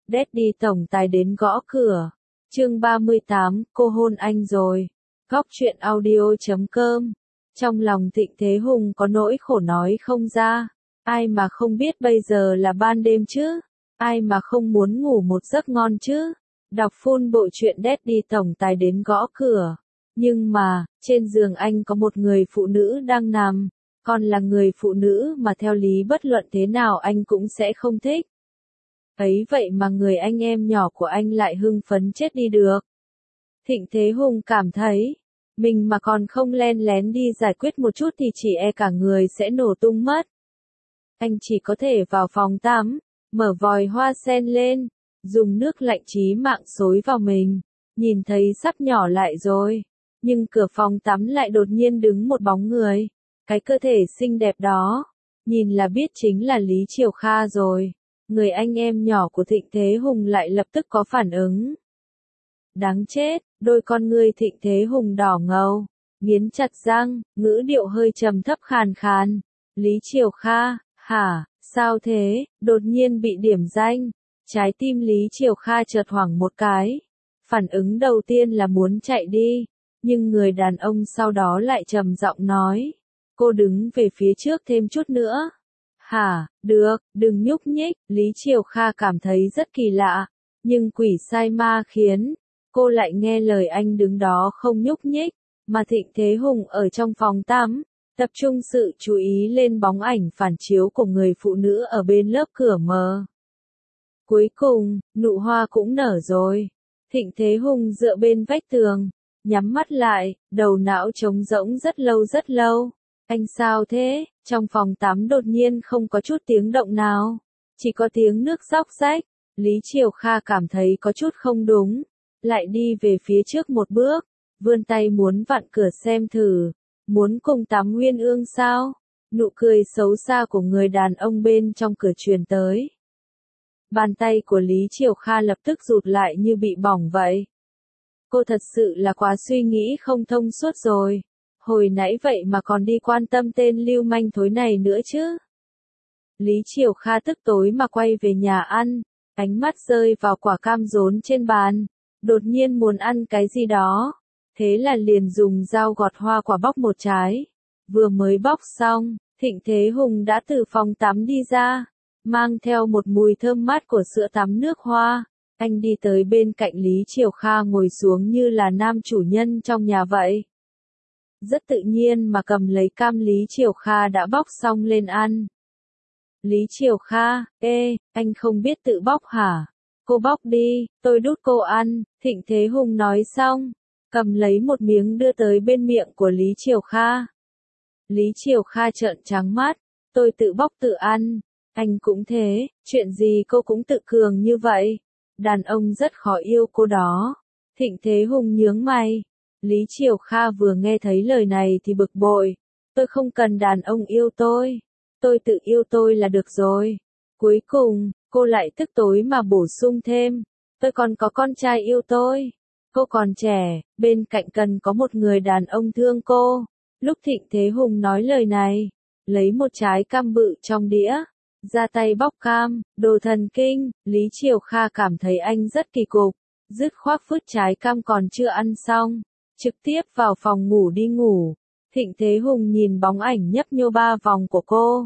Daddy tổng tài đến gõ cửa. Chương 38, cô hôn anh rồi. Góc truyện audio.com. Trong lòng Thịnh Thế Hùng có nỗi khổ nói không ra. Ai mà không biết bây giờ là ban đêm chứ? Ai mà không muốn ngủ một giấc ngon chứ? Đọc full bộ truyện Daddy tổng tài đến gõ cửa. Nhưng mà, trên giường anh có một người phụ nữ đang nằm. Còn là người phụ nữ mà theo lý bất luận thế nào anh cũng sẽ không thích. Ấy vậy mà người anh em nhỏ của anh lại hưng phấn chết đi được. Thịnh Thế Hùng cảm thấy, mình mà còn không len lén đi giải quyết một chút thì chỉ e cả người sẽ nổ tung mất. Anh chỉ có thể vào phòng tắm, mở vòi hoa sen lên, dùng nước lạnh chí mạng xối vào mình, nhìn thấy sắp nhỏ lại rồi. Nhưng cửa phòng tắm lại đột nhiên đứng một bóng người. Cái cơ thể xinh đẹp đó, nhìn là biết chính là Lý Triều Kha rồi. Người anh em nhỏ của Thịnh Thế Hùng lại lập tức có phản ứng. Đáng chết, đôi con ngươi Thịnh Thế Hùng đỏ ngầu, nghiến chặt răng, ngữ điệu hơi trầm thấp khàn khàn. Lý Triều Kha, hả, sao thế, đột nhiên bị điểm danh. Trái tim Lý Triều Kha chợt hoảng một cái. Phản ứng đầu tiên là muốn chạy đi, nhưng người đàn ông sau đó lại trầm giọng nói. Cô đứng về phía trước thêm chút nữa. Hả, được, đừng nhúc nhích, Lý Triều Kha cảm thấy rất kỳ lạ, nhưng quỷ sai ma khiến, cô lại nghe lời anh đứng đó không nhúc nhích, mà Thịnh Thế Hùng ở trong phòng tắm, tập trung sự chú ý lên bóng ảnh phản chiếu của người phụ nữ ở bên lớp cửa mờ. Cuối cùng, nụ hoa cũng nở rồi. Thịnh Thế Hùng dựa bên vách tường, nhắm mắt lại, đầu não trống rỗng rất lâu. Anh sao thế? Trong phòng tắm đột nhiên không có chút tiếng động nào. Chỉ có tiếng nước róc rách. Lý Triều Kha cảm thấy có chút không đúng. Lại đi về phía trước một bước. Vươn tay muốn vặn cửa xem thử. Muốn cùng tắm uyên ương sao? Nụ cười xấu xa của người đàn ông bên trong cửa truyền tới. Bàn tay của Lý Triều Kha lập tức rụt lại như bị bỏng vậy. Cô thật sự là quá suy nghĩ không thông suốt rồi. Hồi nãy vậy mà còn đi quan tâm tên lưu manh thối này nữa chứ. Lý Triều Kha tức tối mà quay về nhà ăn, ánh mắt rơi vào quả cam rốn trên bàn, đột nhiên muốn ăn cái gì đó, thế là liền dùng dao gọt hoa quả bóc một trái. Vừa mới bóc xong, Thịnh Thế Hùng đã từ phòng tắm đi ra, mang theo một mùi thơm mát của sữa tắm nước hoa. Anh đi tới bên cạnh Lý Triều Kha ngồi xuống như là nam chủ nhân trong nhà vậy. Rất tự nhiên mà cầm lấy cam Lý Triều Kha đã bóc xong lên ăn. Lý Triều Kha, anh không biết tự bóc hả? Cô bóc đi, tôi đút cô ăn. Thịnh Thế Hùng nói xong, cầm lấy một miếng đưa tới bên miệng của Lý Triều Kha. Lý Triều Kha trợn trắng mắt, tôi tự bóc tự ăn. Anh cũng thế, chuyện gì cô cũng tự cường như vậy. Đàn ông rất khó yêu cô đó. Thịnh Thế Hùng nhướng mày. Lý Triều Kha vừa nghe thấy lời này thì bực bội. Tôi không cần đàn ông yêu tôi tự yêu tôi là được rồi. Cuối cùng, cô lại tức tối mà bổ sung thêm. Tôi còn có con trai yêu tôi. Cô còn trẻ, bên cạnh cần có một người đàn ông thương cô. Lúc Thịnh Thế Hùng nói lời này, lấy một trái cam bự trong đĩa, ra tay bóc cam, đồ thần kinh. Lý Triều Kha cảm thấy anh rất kỳ cục, dứt khoát vứt trái cam còn chưa ăn xong, trực tiếp vào phòng ngủ đi ngủ. Thịnh Thế Hùng nhìn bóng ảnh nhấp nhô 3 vòng của cô,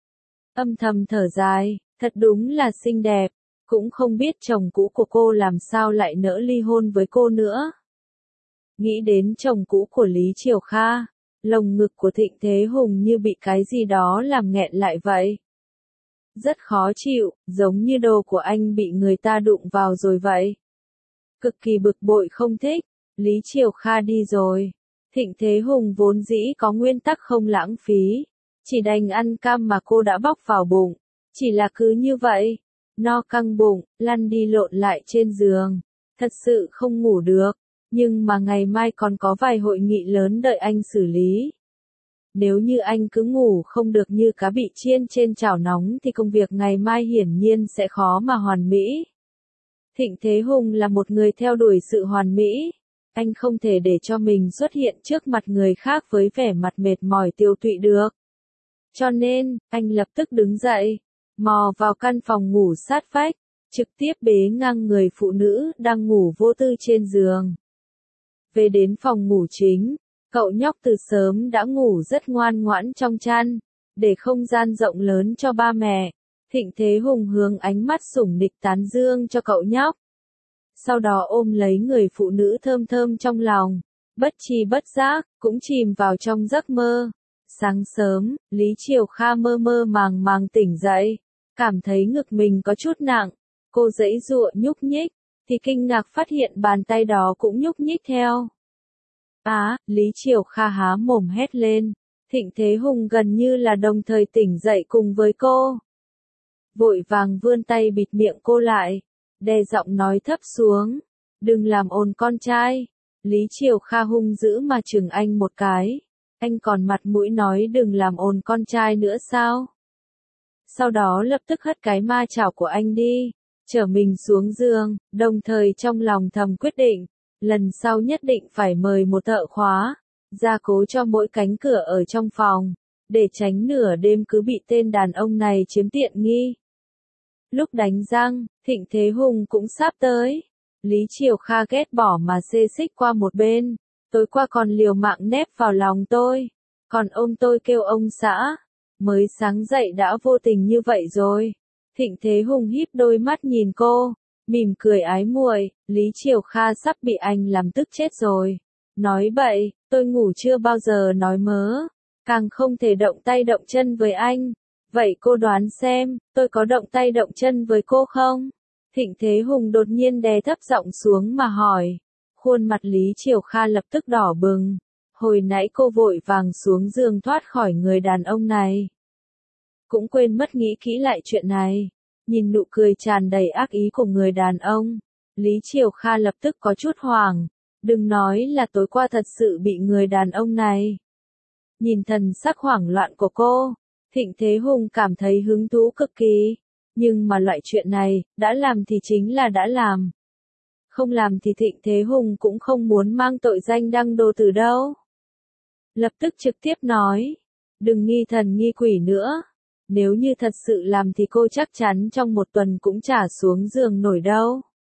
âm thầm thở dài, thật đúng là xinh đẹp, cũng không biết chồng cũ của cô làm sao lại nỡ ly hôn với cô nữa. Nghĩ đến chồng cũ của Lý Triều Kha, lồng ngực của Thịnh Thế Hùng như bị cái gì đó làm nghẹn lại vậy. Rất khó chịu, giống như đồ của anh bị người ta đụng vào rồi vậy. Cực kỳ bực bội không thích. Lý Triều Kha đi rồi. Thịnh Thế Hùng vốn dĩ có nguyên tắc không lãng phí. Chỉ đành ăn cam mà cô đã bóc vào bụng. Chỉ là cứ như vậy. No căng bụng, lăn đi lộn lại trên giường. Thật sự không ngủ được. Nhưng mà ngày mai còn có vài hội nghị lớn đợi anh xử lý. Nếu như anh cứ ngủ không được như cá bị chiên trên chảo nóng thì công việc ngày mai hiển nhiên sẽ khó mà hoàn mỹ. Thịnh Thế Hùng là một người theo đuổi sự hoàn mỹ. Anh không thể để cho mình xuất hiện trước mặt người khác với vẻ mặt mệt mỏi tiêu tụy được. Cho nên, anh lập tức đứng dậy, mò vào căn phòng ngủ sát vách, trực tiếp bế ngang người phụ nữ đang ngủ vô tư trên giường. Về đến phòng ngủ chính, cậu nhóc từ sớm đã ngủ rất ngoan ngoãn trong chăn, để không gian rộng lớn cho ba mẹ. Thịnh Thế Hùng hướng ánh mắt sủng nịch tán dương cho cậu nhóc. Sau đó ôm lấy người phụ nữ thơm thơm trong lòng, bất tri bất giác, cũng chìm vào trong giấc mơ. Sáng sớm, Lý Triều Kha mơ mơ màng màng tỉnh dậy, cảm thấy ngực mình có chút nặng. Cô giãy giụa nhúc nhích, thì kinh ngạc phát hiện bàn tay đó cũng nhúc nhích theo. Lý Triều Kha há mồm hét lên. Thịnh Thế Hùng gần như là đồng thời tỉnh dậy cùng với cô. Vội vàng vươn tay bịt miệng cô lại, đè giọng nói thấp xuống. Đừng làm ồn con trai. Lý Triều Kha hung dữ mà chừng anh một cái. Anh còn mặt mũi nói đừng làm ồn con trai nữa sao? Sau đó lập tức hất cái ma chảo của anh đi, chở mình xuống giường, đồng thời trong lòng thầm quyết định, lần sau nhất định phải mời một thợ khóa, gia cố cho mỗi cánh cửa ở trong phòng, để tránh nửa đêm cứ bị tên đàn ông này chiếm tiện nghi. Lúc đánh răng, Thịnh Thế Hùng cũng sắp tới. Lý Triều Kha ghét bỏ mà xê xích qua một bên, tối qua còn liều mạng nép vào lòng tôi, còn ôm tôi kêu ông xã. Mới sáng dậy đã vô tình như vậy rồi. Thịnh Thế Hùng híp đôi mắt nhìn cô, mỉm cười ái muội. Lý Triều Kha sắp bị anh làm tức chết rồi. Nói bậy, tôi ngủ chưa bao giờ nói mớ, càng không thể động tay động chân với anh. Vậy cô đoán xem, tôi có động tay động chân với cô không? Thịnh Thế Hùng đột nhiên đè thấp giọng xuống mà hỏi. Khuôn mặt Lý Triều Kha lập tức đỏ bừng. Hồi nãy cô vội vàng xuống giường thoát khỏi người đàn ông này, cũng quên mất nghĩ kỹ lại chuyện này. Nhìn nụ cười tràn đầy ác ý của người đàn ông, Lý Triều Kha lập tức có chút hoảng. Đừng nói là tối qua thật sự bị người đàn ông này. Nhìn thần sắc hoảng loạn của cô, Thịnh Thế Hùng cảm thấy hứng thú cực kỳ. Nhưng mà loại chuyện này, đã làm thì chính là đã làm. Không làm thì Thịnh Thế Hùng cũng không muốn mang tội danh đăng đồ tử đâu. Lập tức trực tiếp nói, đừng nghi thần nghi quỷ nữa. Nếu như thật sự làm thì cô chắc chắn trong một tuần cũng chả xuống giường nổi đâu.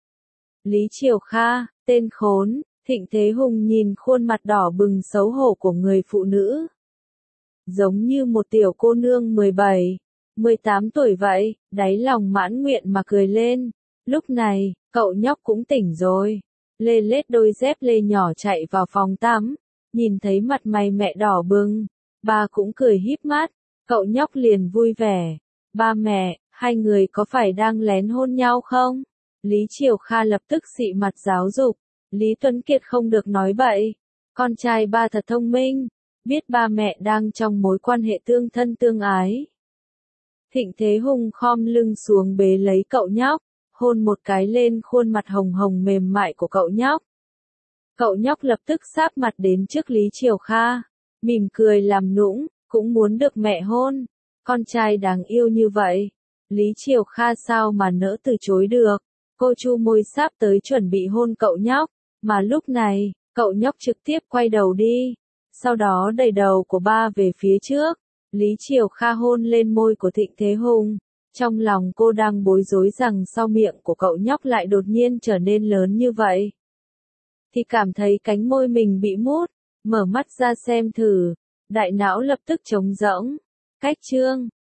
Lý Triều Kha, tên khốn. Thịnh Thế Hùng nhìn khuôn mặt đỏ bừng xấu hổ của người phụ nữ, giống như một tiểu cô nương 17, 18 tuổi vậy, đáy lòng mãn nguyện mà cười lên. Lúc này, cậu nhóc cũng tỉnh rồi, lê lết đôi dép lê nhỏ chạy vào phòng tắm, nhìn thấy mặt mày mẹ đỏ bừng, bà cũng cười híp mắt, cậu nhóc liền vui vẻ. Ba mẹ, hai người có phải đang lén hôn nhau không? Lý Triều Kha lập tức xị mặt giáo dục. Lý Tuấn Kiệt không được nói bậy. Con trai ba thật thông minh, biết ba mẹ đang trong mối quan hệ tương thân tương ái. Thịnh Thế Hùng khom lưng xuống bế lấy cậu nhóc, hôn một cái lên khuôn mặt hồng hồng mềm mại của cậu nhóc. Cậu nhóc lập tức sáp mặt đến trước Lý Triều Kha, mỉm cười làm nũng, cũng muốn được mẹ hôn. Con trai đáng yêu như vậy, Lý Triều Kha sao mà nỡ từ chối được. Cô chu môi sáp tới chuẩn bị hôn cậu nhóc, mà lúc này, cậu nhóc trực tiếp quay đầu đi, sau đó đẩy đầu của ba về phía trước. Lý Triều Kha hôn lên môi của Thịnh Thế Hùng, trong lòng cô đang bối rối rằng sau miệng của cậu nhóc lại đột nhiên trở nên lớn như vậy. Thì cảm thấy cánh môi mình bị mút, mở mắt ra xem thử, đại não lập tức trống rỗng. Cách chương